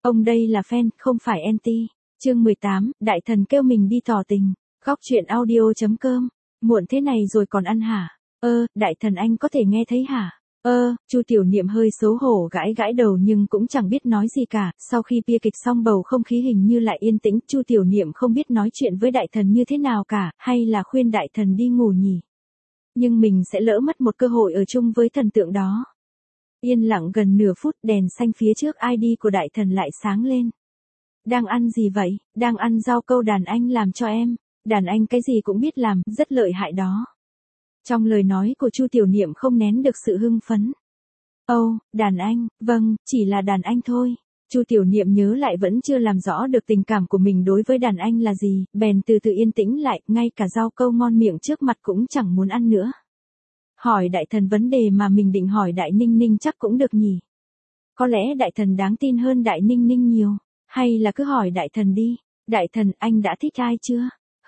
Ông đây là fan, không phải anti. Chương 18, đại thần kêu mình đi tỏ tình. Góc truyện audio.com. Muộn thế này rồi còn ăn hả? Đại thần anh có thể nghe thấy hả? Chu Tiểu Niệm hơi xấu hổ gãi gãi đầu nhưng cũng chẳng biết nói gì cả. Sau khi bia kịch xong bầu không khí hình như lại yên tĩnh, Chu Tiểu Niệm không biết nói chuyện với đại thần như thế nào cả, hay là khuyên đại thần đi ngủ nhỉ? Nhưng mình sẽ lỡ mất một cơ hội ở chung với thần tượng đó. Yên lặng gần nửa phút, đèn xanh phía trước ID của đại thần lại sáng lên. Đang ăn gì vậy? Đang ăn rau câu đàn anh làm cho em. Đàn anh cái gì cũng biết làm, rất lợi hại đó. Trong lời nói của Chu Tiểu Niệm không nén được sự hưng phấn. Đàn anh, vâng, chỉ là đàn anh thôi. Chu Tiểu Niệm nhớ lại vẫn chưa làm rõ được tình cảm của mình đối với đàn anh là gì, bèn từ từ yên tĩnh lại, ngay cả rau câu ngon miệng trước mặt cũng chẳng muốn ăn nữa. Hỏi đại thần vấn đề mà mình định hỏi đại Ninh Ninh chắc cũng được nhỉ. Có lẽ đại thần đáng tin hơn đại Ninh Ninh nhiều, hay là cứ hỏi đại thần đi. Đại thần, anh đã thích ai chưa?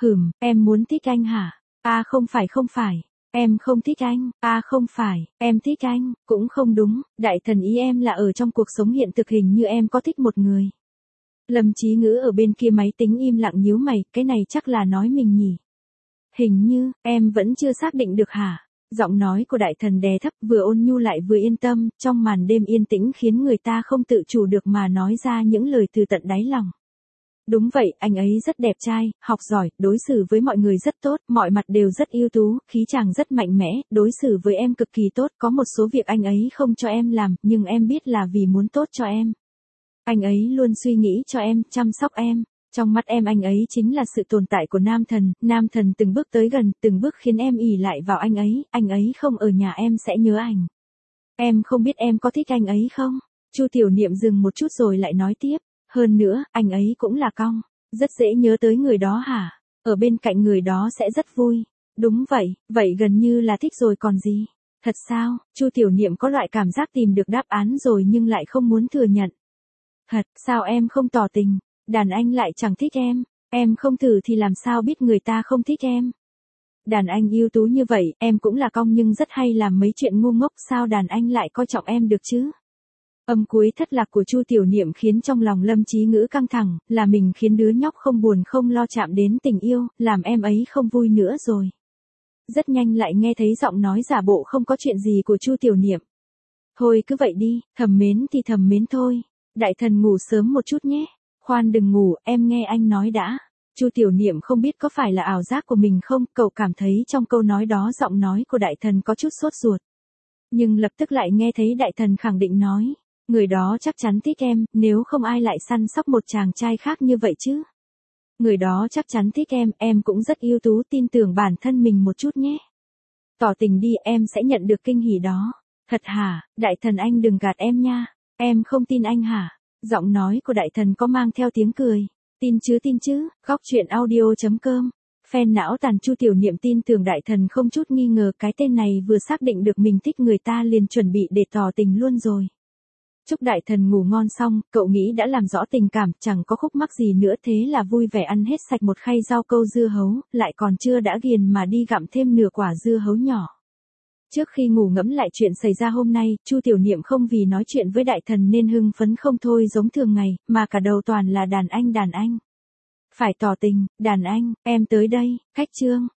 Em muốn thích anh hả? Không phải. Em không thích anh. Không phải, em thích anh. Cũng không đúng, đại thần ý em là ở trong cuộc sống hiện thực hình như em có thích một người. Lâm Chí Ngữ ở bên kia máy tính im lặng nhíu mày, cái này chắc là nói mình nhỉ. Hình như, em vẫn chưa xác định được hả? Giọng nói của đại thần đè thấp, vừa ôn nhu lại vừa yên tâm, trong màn đêm yên tĩnh khiến người ta không tự chủ được mà nói ra những lời từ tận đáy lòng. Đúng vậy, anh ấy rất đẹp trai, học giỏi, đối xử với mọi người rất tốt, mọi mặt đều rất ưu tú, khí chàng rất mạnh mẽ, đối xử với em cực kỳ tốt, có một số việc anh ấy không cho em làm, nhưng em biết là vì muốn tốt cho em. Anh ấy luôn suy nghĩ cho em, chăm sóc em. Trong mắt em anh ấy chính là sự tồn tại của nam thần từng bước tới gần, từng bước khiến em ỷ lại vào anh ấy không ở nhà em sẽ nhớ anh. Em không biết em có thích anh ấy không? Chu Tiểu Niệm dừng một chút rồi lại nói tiếp, hơn nữa, anh ấy cũng là cong, rất dễ nhớ tới người đó hả? Ở bên cạnh người đó sẽ rất vui. Đúng vậy gần như là thích rồi còn gì? Thật sao? Chu Tiểu Niệm có loại cảm giác tìm được đáp án rồi nhưng lại không muốn thừa nhận. Thật, sao em không tỏ tình? Đàn anh lại chẳng thích em không thử thì làm sao biết người ta không thích em. Đàn anh ưu tú như vậy, em cũng là cong nhưng rất hay làm mấy chuyện ngu ngốc, sao đàn anh lại coi trọng em được chứ? Âm cuối thất lạc của Chu Tiểu Niệm khiến trong lòng Lâm Chí Ngữ căng thẳng, là mình khiến đứa nhóc không buồn không lo chạm đến tình yêu, làm em ấy không vui nữa rồi. Rất nhanh lại nghe thấy giọng nói giả bộ không có chuyện gì của Chu Tiểu Niệm. Thôi cứ vậy đi, thầm mến thì thầm mến thôi. Đại thần ngủ sớm một chút nhé. Khoan đừng ngủ, em nghe anh nói đã. Chu Tiểu Niệm không biết có phải là ảo giác của mình không, cậu cảm thấy trong câu nói đó giọng nói của đại thần có chút sốt ruột. Nhưng lập tức lại nghe thấy đại thần khẳng định nói, người đó chắc chắn thích em, nếu không ai lại săn sóc một chàng trai khác như vậy chứ. Người đó chắc chắn thích em cũng rất ưu tú, tin tưởng bản thân mình một chút nhé. Tỏ tình đi, em sẽ nhận được kinh hỉ đó. Thật hả, đại thần anh đừng gạt em nha. Em không tin anh hả? Giọng nói của đại thần có mang theo tiếng cười. Tin chứ, góc truyện audio.com. Fan não tàn Chu Tiểu Niệm tin tưởng đại thần không chút nghi ngờ, cái tên này vừa xác định được mình thích người ta liền chuẩn bị để tỏ tình luôn rồi. Chúc đại thần ngủ ngon xong, cậu nghĩ đã làm rõ tình cảm, chẳng có khúc mắc gì nữa, thế là vui vẻ ăn hết sạch một khay rau câu dưa hấu, lại còn chưa đã ghiền mà đi gặm thêm nửa quả dưa hấu nhỏ. Trước khi ngủ ngẫm lại chuyện xảy ra hôm nay, Chu Tiểu Niệm không vì nói chuyện với đại thần nên hưng phấn không thôi giống thường ngày, mà cả đầu toàn là đàn anh. Phải tỏ tình, đàn anh, em tới đây, khách trương.